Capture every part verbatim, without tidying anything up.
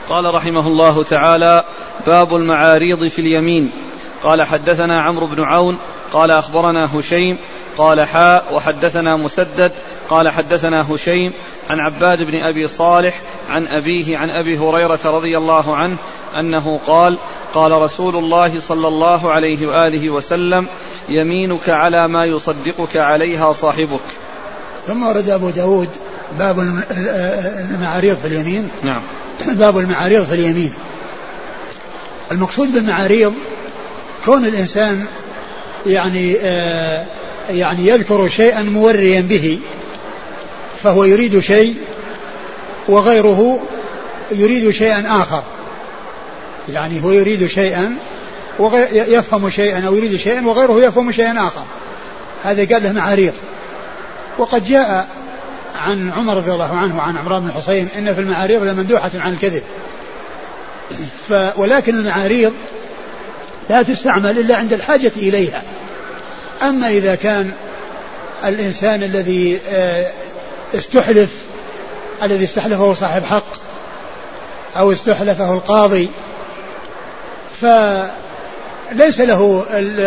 قال رحمه الله تعالى: باب المعاريض في اليمين. قال حدثنا عمرو بن عون قال أخبرنا هشيم قال حاء وحدثنا مسدد قال حدثنا هشيم عن عباد بن أبي صالح عن أبيه عن أبي هريرة رضي الله عنه أنه قال: قال رسول الله صلى الله عليه وآله وسلم: يمينك على ما يصدقك عليها صاحبك. ثم ورد أبو داود باب المعاريض في اليمين. نعم. باب المعاريض في اليمين. المقصود بالمعاريض كون الإنسان يعني آه يعني يذكر شيئا موريا به، فهو يريد شيء وغيره يريد شيئا آخر، يعني هو يريد شيئا يفهم شيئا أو يريد شيئا وغيره يفهم شيئا آخر، هذا قال له معاريض. وقد جاء عن عمر رضي الله عنه وعن عمران بن الحصين إن في المعاريض لمندوحة عن الكذب، ولكن المعاريض لا تستعمل إلا عند الحاجة إليها. أما إذا كان الإنسان الذي استحلف الذي استحلفه صاحب حق أو استحلفه القاضي فليس له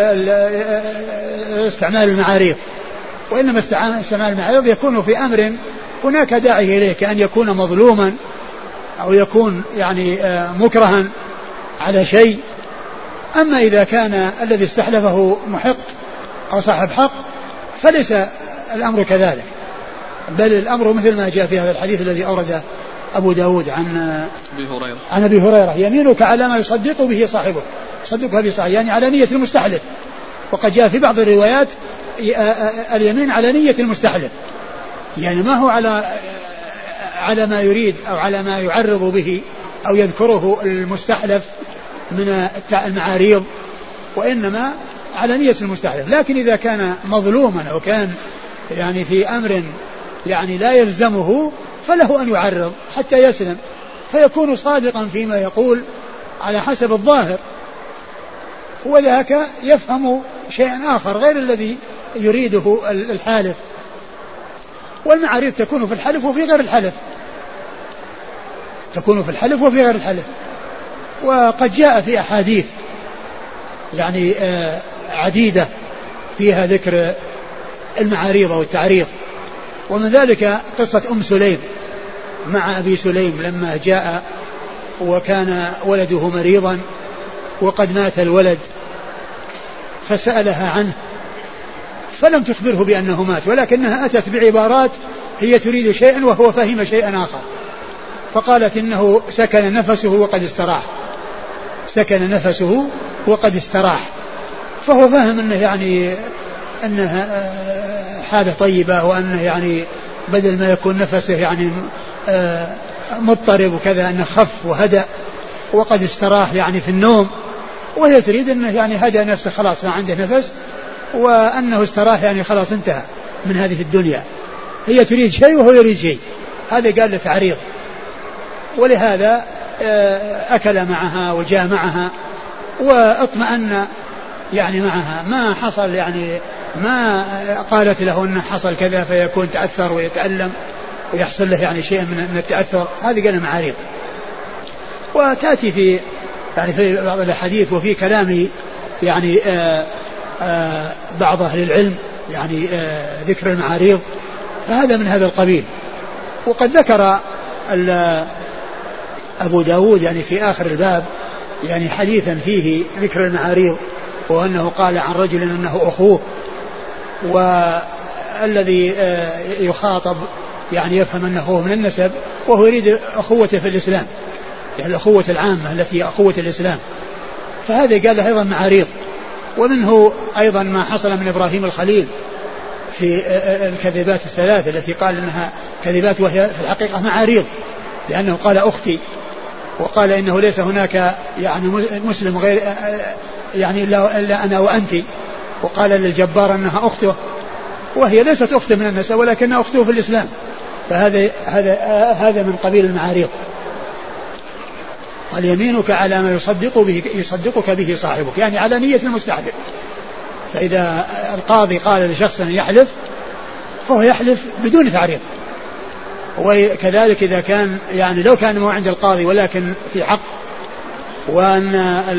استعمال المعاريض، وإنما استعمال المعاريض يكون في أمر هناك داعي إليه، كأن يكون مظلوما أو يكون يعني مكرها على شيء. أما إذا كان الذي استحلفه محق أو صاحب حق فليس الأمر كذلك، بل الأمر مثل ما جاء في هذا الحديث الذي أورده أبو داود عن أبي هريرة عن أبي هريرة: يمينك على ما يصدق به صاحبك، صدقها به صاحبك، يعني على نية المستحلف. وقد جاء في بعض الروايات اليمين على نية المستحلف، يعني ما هو على على ما يريد أو على ما يعرض به أو يذكره المستحلف من المعاريض، وإنما على نية المستحلف. لكن إذا كان مظلوما أو كان يعني في أمر يعني لا يلزمه فله أن يعرض حتى يسلم، فيكون صادقا فيما يقول على حسب الظاهر، وذاك يفهم شيئا آخر غير الذي يريده الحالف. والمعاريض تكون في الحلف وفي غير الحلف، تكون في الحلف وفي غير الحلف. وقد جاء في أحاديث يعني عديدة فيها ذكر المعاريض والتعريض، ومن ذلك قصة أم سليم مع أبي سليم لما جاء وكان ولده مريضا وقد مات الولد، فسألها عنه فلم تخبره بأنه مات، ولكنها أتت بعبارات هي تريد شيئا وهو فهم شيئا آخر، فقالت إنه سكن نفسه وقد استراح، سكن نفسه وقد استراح، فهو فهم أنه يعني أنها حالة طيبة، وأنه يعني بدل ما يكون نفسه يعني مضطرب وكذا أنه خف وهدأ وقد استراح يعني في النوم، وهي تريد أنه يعني هدأ نفسه خلاص ما عنده نفس، وأنه استراح يعني خلاص انتهى من هذه الدنيا. هي تريد شيء وهو يريد شيء، هذا قال له تعريض. ولهذا أكل معها وجاء معها واطمأن يعني معها، ما حصل يعني ما قالت له أنه حصل كذا فيكون تأثر ويتألم ويحصل له يعني شيء من التأثر، هذه قال معاريض. وتأتي في يعني في بعض الحديث وفي كلام يعني آآ آآ بعض أهل العلم يعني ذكر المعاريض، فهذا من هذا القبيل. وقد ذكر أبو داود يعني في آخر الباب يعني حديثا فيه ذكر المعاريض، وأنه قال عن رجل أنه أخوه، والذي يخاطب يعني يفهم أنه من النسب وهو يريد أخوته في الإسلام، يعني الأخوة العامة التي أخوة الإسلام، فهذا قال له أيضا معاريض. ومنه أيضا ما حصل من إبراهيم الخليل في الكذبات الثلاث التي قال إنها كذبات وهي في الحقيقة معاريض، لأنه قال أختي، وقال إنه ليس هناك يعني مسلم غير يعني إلا أنا وأنت، وقال للجبار أنها أخته وهي ليست أخته من النسب ولكنها أخته في الإسلام، فهذا هذا هذا من قبيل المعاريض. قال: يمينك على ما يصدق به يصدقك به صاحبك، يعني على نية المستحلف. فإذا القاضي قال لشخص يحلف فهو يحلف بدون تعريض، وكذلك إذا كان يعني لو كان مو عند القاضي ولكن في حق وأن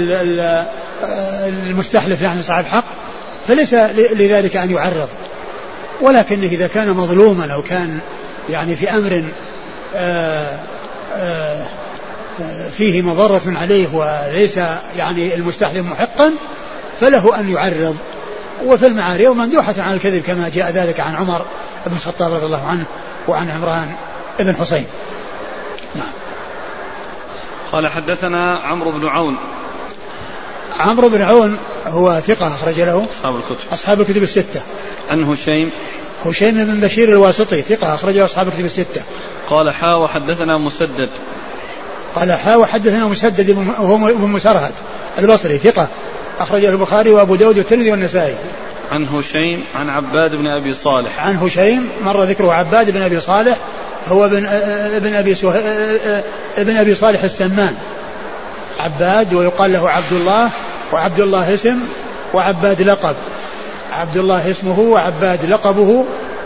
المستحلف يعني صاحب حق فليس لذلك أن يعرض. ولكن إذا كان مظلوما أو كان يعني في أمر آآ آآ فيه مضرة عليه وليس يعني المستحلف محقا فله أن يعرض. وفي المعارض مندوحة عن الكذب كما جاء ذلك عن عمر بن الخطاب رضي الله عنه وعن عمران بن حسين. نعم. قال حدثنا عمرو بن عون. عمرو بن عون هو ثقة أخرج له أصحاب الكتب أصحاب الكتب الستة. عن هشيم هشيم بن بشير الواسطي ثقة أخرج له أصحاب الكتب الستة. قال حا وحدثنا مسدد. قال حا وحدثنا مسدد وهو ابن مسرهد البصري ثقة أخرج له البخاري وأبو داود والترمذي والنسائي. عن هشيم عن عباد بن أبي صالح. عن هشيم مر ذكره عباد بن أبي صالح هو ابن ابن أبي ابن أبي صالح السمان. عباد ويقال له عبد الله وعبد الله اسم وعباد لقب. عبد الله اسمه وعباد لقبه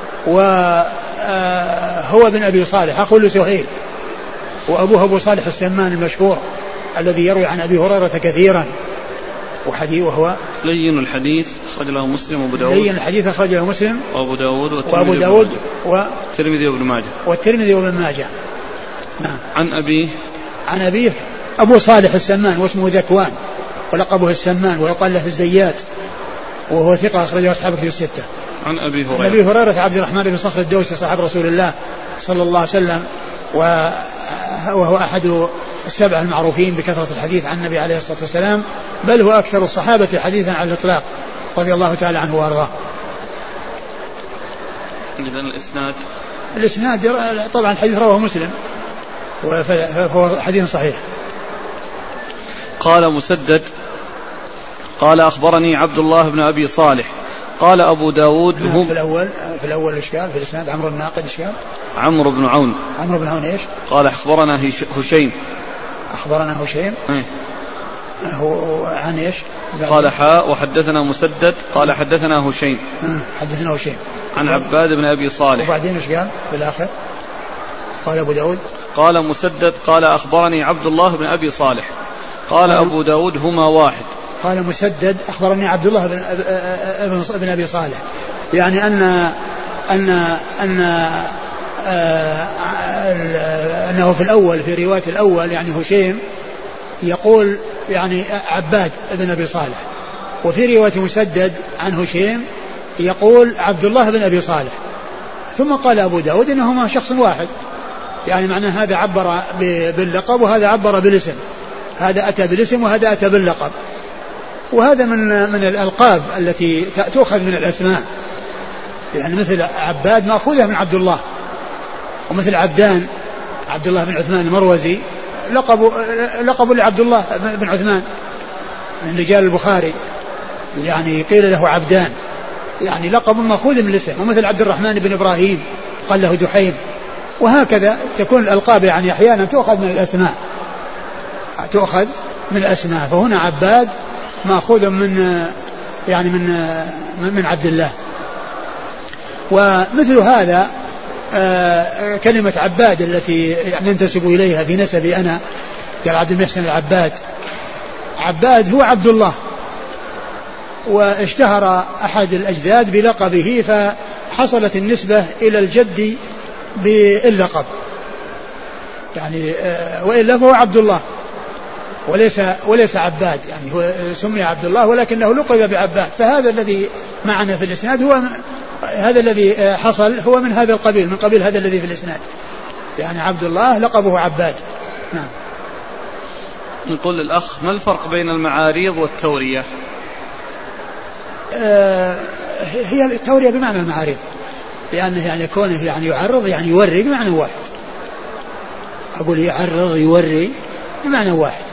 وهو ابن أبي صالح أخو سهيل وأبوه أبو صالح السمان المشهور الذي يروي عن أبي هريرة كثيرا وحديث وهو لين الحديث أخرج له مسلم وأبو داود. لين الحديث أخرج له مسلم وأبو داود وأبو داود والترمذي وابن ماجه والترمذي وابن ماجه. نعم. عن أبيه عن أبيه أبو صالح السمان واسمه ذكوان ولقبه السمان ويقال له الزيات وهو ثقة أخرجه أصحاب الكتب الستة. عن أبي هريرة. عن أبي هريرة عبد الرحمن بن صخر الدوسي صاحب رسول الله صلى الله عليه وسلم وهو أحد السبع المعروفين بكثرة الحديث عن النبي عليه الصلاة والسلام بل هو أكثر الصحابة حديثا على الإطلاق رضي الله تعالى عنه وأرضاه. إذن الإسناد الإسناد طبعا الحديث رواه مسلم فهو حديث صحيح. قال مسدد قال أخبرني عبد الله بن أبي صالح قال أبو داود هم في الأول في الأول الإشكال في الإسناد عمرو الناقد إشكال عمرو بن عون. عمرو بن عون إيش؟ قال أخبرنا هشيم. أخبرنا هشيم ايه؟ هو عن إيش؟ قال حاء وحدثنا مسدد قال حدثنا هشيم حدثنا هشيم عن عباد بن أبي صالح. وبعدين إيش قال بالآخر؟ قال أبو داود قال مسدد قال أخبرني عبد الله بن أبي صالح قال أبو داود هما واحد. قال مسدد أخبرني عبد الله بن, بن أبي صالح يعني أن أن أن أنه في الأول في رواية الأول يعني هشيم يقول يعني عباد بن أبي صالح وفي رواية مسدد عن هشيم يقول عبد الله بن أبي صالح ثم قال أبو داود إنهما شخص واحد يعني معنى هذا عبر باللقب وهذا عبر بالاسم هذا أتى بالاسم وهذا أتى باللقب وهذا من من الألقاب التي تؤخذ من الأسماء يعني مثل عباد مأخوذة من عبد الله ومثل عبدان عبد الله بن عثمان المروزي لقب لقب لعبد الله بن عثمان من رجال البخاري يعني قيل له عبدان يعني لقب مأخوذ من الاسم ومثل عبد الرحمن بن إبراهيم قال له دحيم وهكذا تكون الألقاب يعني أحيانا تؤخذ من الأسماء تؤخذ من الأسماء فهنا عباد مأخوذ من يعني من من عبد الله. ومثل هذا كلمة عباد التي يعني ننتسب إليها في نسبي أنا قال عبد المحسن العباد عباد هو عبد الله واشتهر أحد الأجداد بلقبه فحصلت النسبة إلى الجد باللقب يعني وإلا فهو عبد الله وليس وليس عباد يعني هو سمي عبد الله ولكنه لقب بعباد فهذا الذي معنا في الإسناد هو هذا الذي حصل هو من هذا القبيل من قبيل هذا الذي في الإسناد يعني عبد الله لقبه عباد. نعم. نقول للأخ ما الفرق بين المعاريض والتورية؟ آه هي التورية بمعنى المعاريض لأنه يعني كونه يعني يعرض يعني يوري بمعنى واحد أقول يعرض يوري بمعنى واحد